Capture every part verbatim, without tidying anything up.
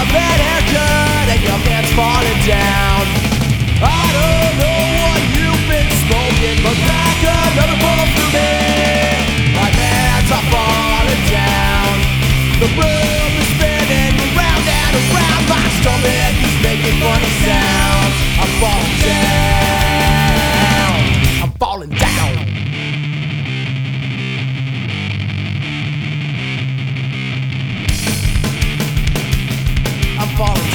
bad haircut and your pants falling down. I don't know what you've been smoking, but back another bullet through me. My pants are falling down. The room is spinning around and around. My stomach is making funny sounds. I'm falling down. I'm falling down. I'm falling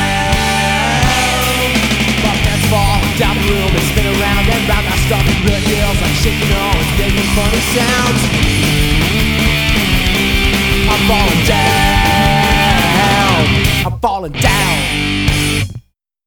down. My pants fall down the room and spin around and round. My stomach really feels like shaking. Oh, it's making funny sounds. I'm falling down. I'm falling down.